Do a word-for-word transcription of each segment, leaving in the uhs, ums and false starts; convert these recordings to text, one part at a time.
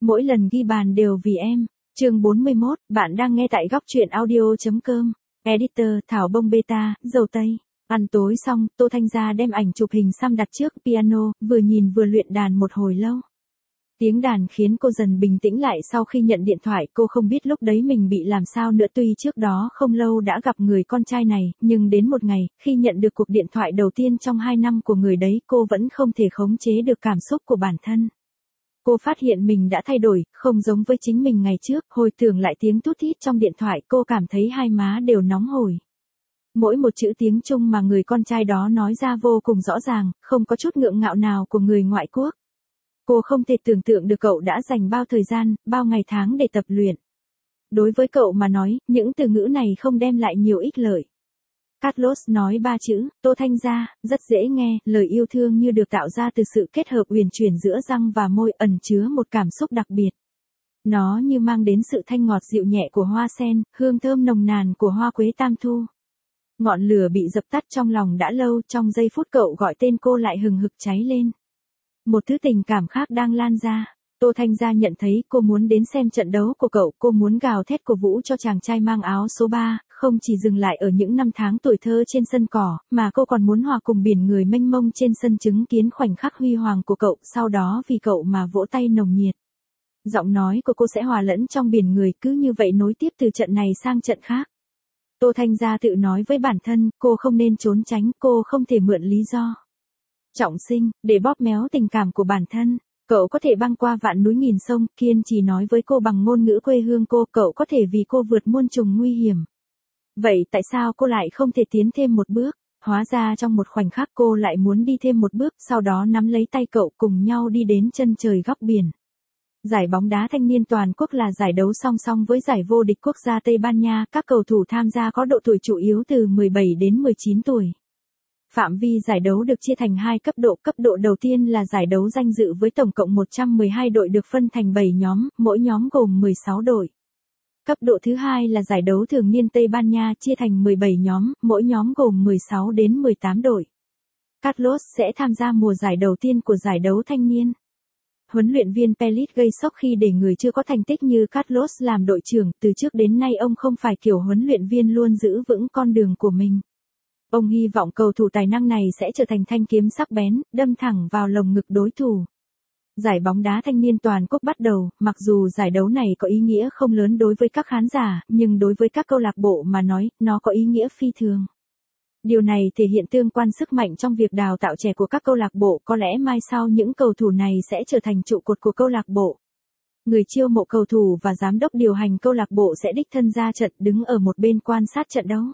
Mỗi lần ghi bàn đều vì em. Chương bốn mươi mốt, bạn đang nghe tại góc truyện audio.com. Editor Thảo Bông Beta, dầu tây. Ăn tối xong, Tô Thanh Gia đem ảnh chụp hình xăm đặt trước piano, vừa nhìn vừa luyện đàn một hồi lâu. Tiếng đàn khiến cô dần bình tĩnh lại sau khi nhận điện thoại. Cô không biết lúc đấy mình bị làm sao nữa, tuy trước đó không lâu đã gặp người con trai này, nhưng đến một ngày, khi nhận được cuộc điện thoại đầu tiên trong hai năm của người đấy, cô vẫn không thể khống chế được cảm xúc của bản thân. Cô phát hiện mình đã thay đổi, không giống với chính mình ngày trước. Hồi tưởng lại tiếng tút thít trong điện thoại, cô cảm thấy hai má đều nóng hổi. Mỗi một chữ tiếng Trung mà người con trai đó nói ra vô cùng rõ ràng, không có chút ngượng ngạo nào của người ngoại quốc. Cô không thể tưởng tượng được cậu đã dành bao thời gian, bao ngày tháng để tập luyện. Đối với cậu mà nói, những từ ngữ này không đem lại nhiều ích lợi. Carlos nói ba chữ, Tô Thanh Gia, rất dễ nghe, lời yêu thương như được tạo ra từ sự kết hợp uyển chuyển giữa răng và môi, ẩn chứa một cảm xúc đặc biệt. Nó như mang đến sự thanh ngọt dịu nhẹ của hoa sen, hương thơm nồng nàn của hoa quế tam thu. Ngọn lửa bị dập tắt trong lòng đã lâu, trong giây phút cậu gọi tên cô lại hừng hực cháy lên. Một thứ tình cảm khác đang lan ra. Tô Thanh Gia nhận thấy cô muốn đến xem trận đấu của cậu, cô muốn gào thét cổ vũ cho chàng trai mang áo số ba, không chỉ dừng lại ở những năm tháng tuổi thơ trên sân cỏ, mà cô còn muốn hòa cùng biển người mênh mông trên sân, chứng kiến khoảnh khắc huy hoàng của cậu, sau đó vì cậu mà vỗ tay nồng nhiệt. Giọng nói của cô sẽ hòa lẫn trong biển người, cứ như vậy nối tiếp từ trận này sang trận khác. Tô Thanh Gia tự nói với bản thân, cô không nên trốn tránh, cô không thể mượn lý do trọng sinh để bóp méo tình cảm của bản thân. Cậu có thể băng qua vạn núi nghìn sông, kiên trì nói với cô bằng ngôn ngữ quê hương cô, cậu có thể vì cô vượt muôn trùng nguy hiểm. Vậy tại sao cô lại không thể tiến thêm một bước? Hóa ra trong một khoảnh khắc cô lại muốn đi thêm một bước, sau đó nắm lấy tay cậu cùng nhau đi đến chân trời góc biển. Giải bóng đá thanh niên toàn quốc là giải đấu song song với giải vô địch quốc gia Tây Ban Nha, các cầu thủ tham gia có độ tuổi chủ yếu từ mười bảy đến mười chín tuổi. Phạm vi giải đấu được chia thành hai cấp độ, cấp độ đầu tiên là giải đấu danh dự với tổng cộng một trăm mười hai đội được phân thành bảy nhóm, mỗi nhóm gồm mười sáu đội. Cấp độ thứ hai là giải đấu thường niên Tây Ban Nha chia thành mười bảy nhóm, mỗi nhóm gồm mười sáu đến mười tám đội. Carlos sẽ tham gia mùa giải đầu tiên của giải đấu thanh niên. Huấn luyện viên Pellit gây sốc khi để người chưa có thành tích như Carlos làm đội trưởng, từ trước đến nay ông không phải kiểu huấn luyện viên luôn giữ vững con đường của mình. Ông hy vọng cầu thủ tài năng này sẽ trở thành thanh kiếm sắc bén, đâm thẳng vào lồng ngực đối thủ. Giải bóng đá thanh niên toàn quốc bắt đầu, mặc dù giải đấu này có ý nghĩa không lớn đối với các khán giả, nhưng đối với các câu lạc bộ mà nói, nó có ý nghĩa phi thường. Điều này thể hiện tương quan sức mạnh trong việc đào tạo trẻ của các câu lạc bộ, có lẽ mai sau những cầu thủ này sẽ trở thành trụ cột của câu lạc bộ. Người chiêu mộ cầu thủ và giám đốc điều hành câu lạc bộ sẽ đích thân ra trận, đứng ở một bên quan sát trận đấu.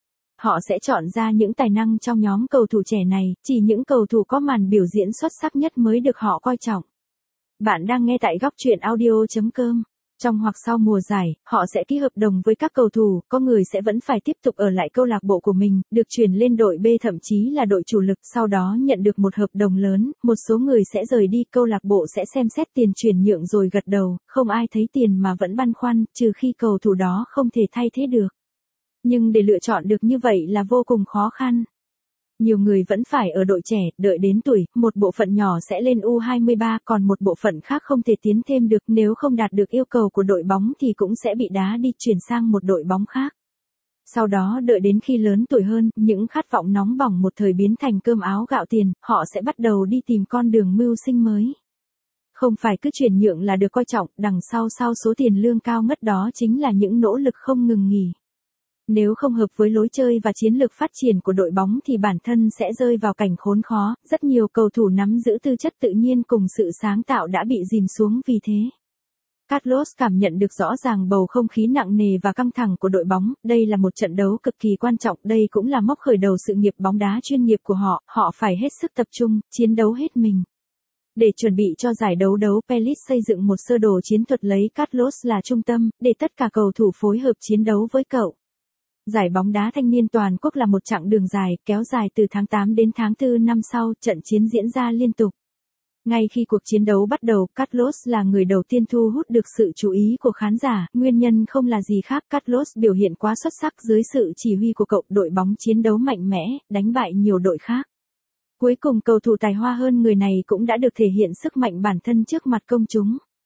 Họ sẽ chọn ra những tài năng trong nhóm cầu thủ trẻ này, chỉ những cầu thủ có màn biểu diễn xuất sắc nhất mới được họ coi trọng. Bạn đang nghe tại góc truyện audio.com. Trong hoặc sau mùa giải, họ sẽ ký hợp đồng với các cầu thủ, có người sẽ vẫn phải tiếp tục ở lại câu lạc bộ của mình, được chuyển lên đội B thậm chí là đội chủ lực, sau đó nhận được một hợp đồng lớn, một số người sẽ rời đi, câu lạc bộ sẽ xem xét tiền chuyển nhượng rồi gật đầu, không ai thấy tiền mà vẫn băn khoăn, trừ khi cầu thủ đó không thể thay thế được. Nhưng để lựa chọn được như vậy là vô cùng khó khăn. Nhiều người vẫn phải ở đội trẻ, đợi đến tuổi, một bộ phận nhỏ sẽ lên U hai mươi ba, còn một bộ phận khác không thể tiến thêm được, nếu không đạt được yêu cầu của đội bóng thì cũng sẽ bị đá đi chuyển sang một đội bóng khác. Sau đó đợi đến khi lớn tuổi hơn, những khát vọng nóng bỏng một thời biến thành cơm áo gạo tiền, họ sẽ bắt đầu đi tìm con đường mưu sinh mới. Không phải cứ chuyển nhượng là được coi trọng, đằng sau sau số tiền lương cao ngất đó chính là những nỗ lực không ngừng nghỉ. Nếu không hợp với lối chơi và chiến lược phát triển của đội bóng thì bản thân sẽ rơi vào cảnh khốn khó, rất nhiều cầu thủ nắm giữ tư chất tự nhiên cùng sự sáng tạo đã bị dìm xuống vì thế. Carlos cảm nhận được rõ ràng bầu không khí nặng nề và căng thẳng của đội bóng, đây là một trận đấu cực kỳ quan trọng, đây cũng là mốc khởi đầu sự nghiệp bóng đá chuyên nghiệp của họ, họ phải hết sức tập trung, chiến đấu hết mình. Để chuẩn bị cho giải đấu đấu, Pellit xây dựng một sơ đồ chiến thuật lấy Carlos là trung tâm, để tất cả cầu thủ phối hợp chiến đấu với cậu. Giải bóng đá thanh niên toàn quốc là một chặng đường dài, kéo dài từ tháng tám đến tháng tư năm sau, trận chiến diễn ra liên tục. Ngay khi cuộc chiến đấu bắt đầu, Carlos là người đầu tiên thu hút được sự chú ý của khán giả, nguyên nhân không là gì khác, Carlos biểu hiện quá xuất sắc dưới sự chỉ huy của cậu, đội bóng chiến đấu mạnh mẽ, đánh bại nhiều đội khác. Cuối cùng cầu thủ tài hoa hơn người này cũng đã được thể hiện sức mạnh bản thân trước mặt công chúng.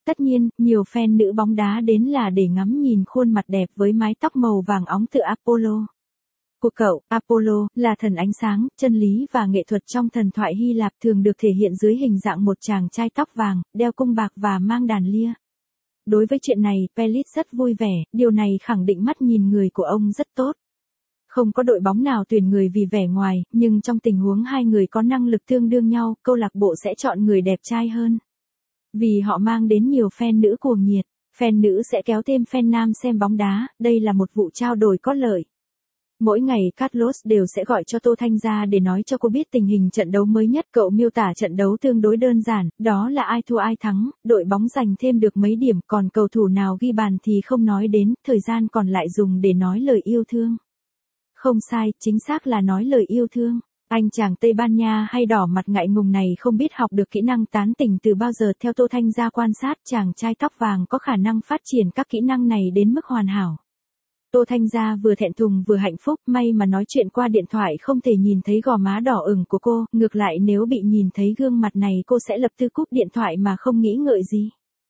Tất nhiên, nhiều fan nữ bóng đá đến là để ngắm nhìn khuôn mặt đẹp với mái tóc màu vàng óng từ Apollo. Của cậu, Apollo, là thần ánh sáng, chân lý và nghệ thuật trong thần thoại Hy Lạp thường được thể hiện dưới hình dạng một chàng trai tóc vàng, đeo cung bạc và mang đàn lia. Đối với chuyện này, Pellit rất vui vẻ, điều này khẳng định mắt nhìn người của ông rất tốt. Không có đội bóng nào tuyển người vì vẻ ngoài, nhưng trong tình huống hai người có năng lực tương đương nhau, câu lạc bộ sẽ chọn người đẹp trai hơn. Vì họ mang đến nhiều fan nữ cuồng nhiệt, fan nữ sẽ kéo thêm fan nam xem bóng đá, đây là một vụ trao đổi có lợi. Mỗi ngày Carlos đều sẽ gọi cho Tô Thanh Gia để nói cho cô biết tình hình trận đấu mới nhất. Cậu miêu tả trận đấu tương đối đơn giản, đó là ai thua ai thắng, đội bóng giành thêm được mấy điểm, còn cầu thủ nào ghi bàn thì không nói đến, thời gian còn lại dùng để nói lời yêu thương. Không sai, chính xác là nói lời yêu thương. Anh chàng Tây Ban Nha hay đỏ mặt ngại ngùng này không biết học được kỹ năng tán tỉnh từ bao giờ. Theo Tô Thanh Gia quan sát, chàng trai tóc vàng có khả năng phát triển các kỹ năng này đến mức hoàn hảo. Tô Thanh Gia vừa thẹn thùng vừa hạnh phúc, may mà nói chuyện qua điện thoại không thể nhìn thấy gò má đỏ ửng của cô, ngược lại nếu bị nhìn thấy gương mặt này cô sẽ lập tức cúp điện thoại mà không nghĩ ngợi gì.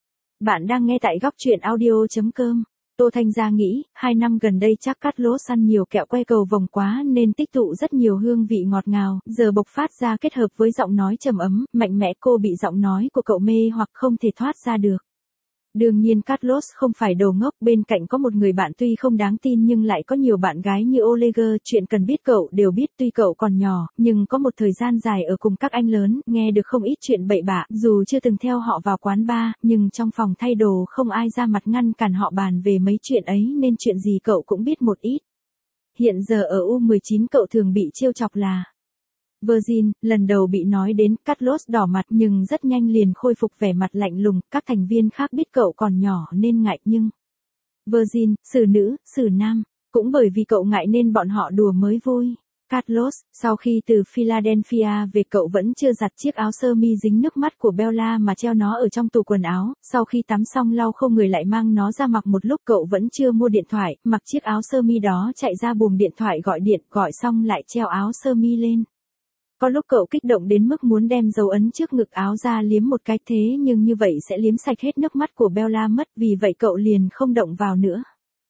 Bạn đang nghe tại góc truyện audio chấm com. Tô Thanh Gia nghĩ, hai năm gần đây chắc Carlos ăn nhiều kẹo que cầu vồng quá nên tích tụ rất nhiều hương vị ngọt ngào, giờ bộc phát ra kết hợp với giọng nói trầm ấm, mạnh mẽ. Cô bị giọng nói của cậu mê hoặc không thể thoát ra được. Đương nhiên Carlos không phải đồ ngốc, bên cạnh có một người bạn tuy không đáng tin nhưng lại có nhiều bạn gái như Oleger, chuyện cần biết cậu đều biết. Tuy cậu còn nhỏ, nhưng có một thời gian dài ở cùng các anh lớn, nghe được không ít chuyện bậy bạ, dù chưa từng theo họ vào quán bar, nhưng trong phòng thay đồ không ai ra mặt ngăn cản họ bàn về mấy chuyện ấy nên chuyện gì cậu cũng biết một ít. Hiện giờ ở U mười chín cậu thường bị trêu chọc là Virgin, lần đầu bị nói đến, Carlos đỏ mặt nhưng rất nhanh liền khôi phục vẻ mặt lạnh lùng. Các thành viên khác biết cậu còn nhỏ nên ngại nhưng Virgin, xử nữ, xử nam, cũng bởi vì cậu ngại nên bọn họ đùa mới vui. Carlos, sau khi từ Philadelphia về cậu vẫn chưa giặt chiếc áo sơ mi dính nước mắt của Bella mà treo nó ở trong tủ quần áo, sau khi tắm xong lau khô người lại mang nó ra mặc. Một lúc cậu vẫn chưa mua điện thoại, mặc chiếc áo sơ mi đó chạy ra buồng điện thoại gọi điện, gọi xong lại treo áo sơ mi lên. Có lúc cậu kích động đến mức muốn đem dấu ấn trước ngực áo ra liếm một cái, thế nhưng như vậy sẽ liếm sạch hết nước mắt của Bella mất, vì vậy cậu liền không động vào nữa.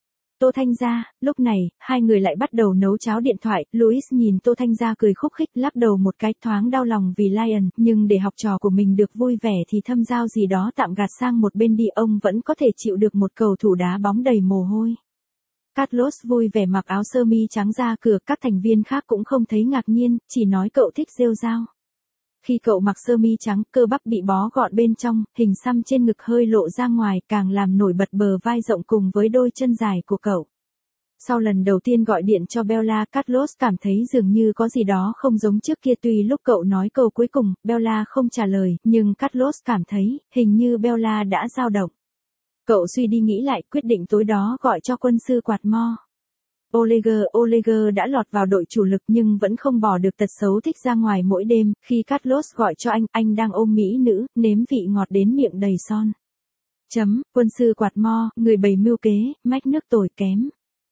Tô Thanh Gia, lúc này, hai người lại bắt đầu nấu cháo điện thoại. Louis nhìn Tô Thanh Gia cười khúc khích, lắc đầu một cái, thoáng đau lòng vì Lion, nhưng để học trò của mình được vui vẻ thì thâm giao gì đó tạm gạt sang một bên đi, ông vẫn có thể chịu được một cầu thủ đá bóng đầy mồ hôi. Carlos vui vẻ mặc áo sơ mi trắng ra cửa, các thành viên khác cũng không thấy ngạc nhiên, chỉ nói cậu thích rêu rao. Khi cậu mặc sơ mi trắng, cơ bắp bị bó gọn bên trong, hình xăm trên ngực hơi lộ ra ngoài, càng làm nổi bật bờ vai rộng cùng với đôi chân dài của cậu. Sau lần đầu tiên gọi điện cho Bella, Carlos cảm thấy dường như có gì đó không giống trước kia. Tuy lúc cậu nói câu cuối cùng, Bella không trả lời, nhưng Carlos cảm thấy, hình như Bella đã dao động. Cậu suy đi nghĩ lại, quyết định tối đó gọi cho quân sư quạt mo. Oleger, Oleger đã lọt vào đội chủ lực nhưng vẫn không bỏ được tật xấu thích ra ngoài mỗi đêm. Khi Carlos gọi cho anh, anh đang ôm mỹ nữ, nếm vị ngọt đến miệng đầy son. Chấm, quân sư quạt mo, người bày mưu kế, mách nước tồi kém.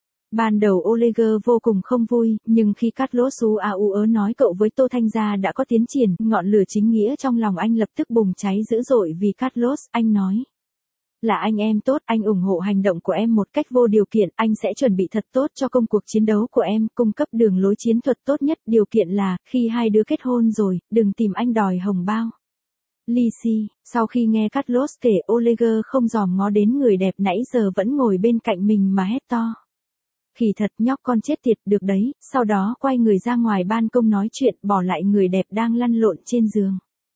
Ban đầu Oleger vô cùng không vui, nhưng khi Carlos u a u ớ nói cậu với Tô Thanh Gia đã có tiến triển, ngọn lửa chính nghĩa trong lòng anh lập tức bùng cháy dữ dội. Vì Carlos, anh nói: là anh em tốt, anh ủng hộ hành động của em một cách vô điều kiện, anh sẽ chuẩn bị thật tốt cho công cuộc chiến đấu của em, cung cấp đường lối chiến thuật tốt nhất, điều kiện là, khi hai đứa kết hôn rồi, đừng tìm anh đòi hồng bao. Lizzie, sau khi nghe Carlos kể, Oleger không dòm ngó đến người đẹp nãy giờ vẫn ngồi bên cạnh mình mà hét to: khỉ thật, nhóc con chết tiệt, được đấy, sau đó quay người ra ngoài ban công nói chuyện, bỏ lại người đẹp đang lăn lộn trên giường.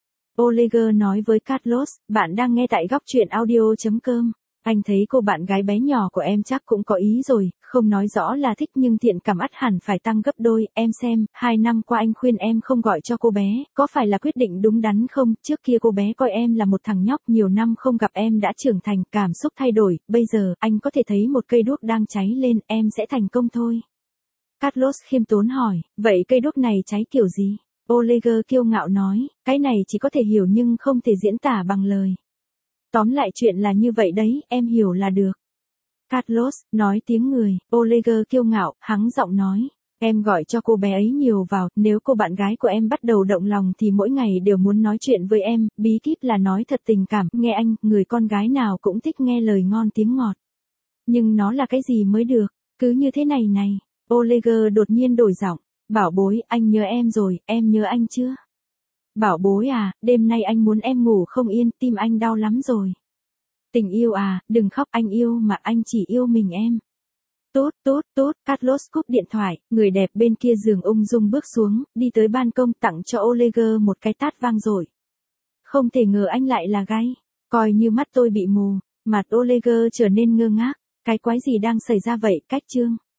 Oleger nói với Carlos, bạn đang nghe tại góc truyện audio chấm com. Anh thấy cô bạn gái bé nhỏ của em chắc cũng có ý rồi, không nói rõ là thích nhưng thiện cảm ắt hẳn phải tăng gấp đôi. Em xem, hai năm qua anh khuyên em không gọi cho cô bé, có phải là quyết định đúng đắn không? Trước kia cô bé coi em là một thằng nhóc, nhiều năm không gặp em đã trưởng thành, cảm xúc thay đổi, bây giờ, anh có thể thấy một cây đuốc đang cháy lên, em sẽ thành công thôi. Carlos khiêm tốn hỏi, vậy cây đuốc này cháy kiểu gì? Oleger kiêu ngạo nói, cái này chỉ có thể hiểu nhưng không thể diễn tả bằng lời. Tóm lại chuyện là như vậy đấy, em hiểu là được. Carlos, nói tiếng người, Oleger kiêu ngạo, hắng giọng nói, Em gọi cho cô bé ấy nhiều vào, nếu cô bạn gái của em bắt đầu động lòng thì mỗi ngày đều muốn nói chuyện với em, bí kíp là nói thật tình cảm, nghe anh, người con gái nào cũng thích nghe lời ngon tiếng ngọt. Nhưng nó là cái gì mới được, cứ như thế này này. Oleger đột nhiên đổi giọng, bảo bối, anh nhớ em rồi, em nhớ anh chưa? Bảo bối à, đêm nay anh muốn em ngủ không yên, tim anh đau lắm rồi. Tình yêu à, đừng khóc, anh yêu mà anh chỉ yêu mình em. Tốt, tốt, tốt, Carlos cúp điện thoại, người đẹp bên kia giường ung dung bước xuống, đi tới ban công tặng cho Oleger một cái tát vang dội. Không thể ngờ anh lại là gay, coi như mắt tôi bị mù, mặt Oleger trở nên ngơ ngác, cái quái gì đang xảy ra vậy, cách chương.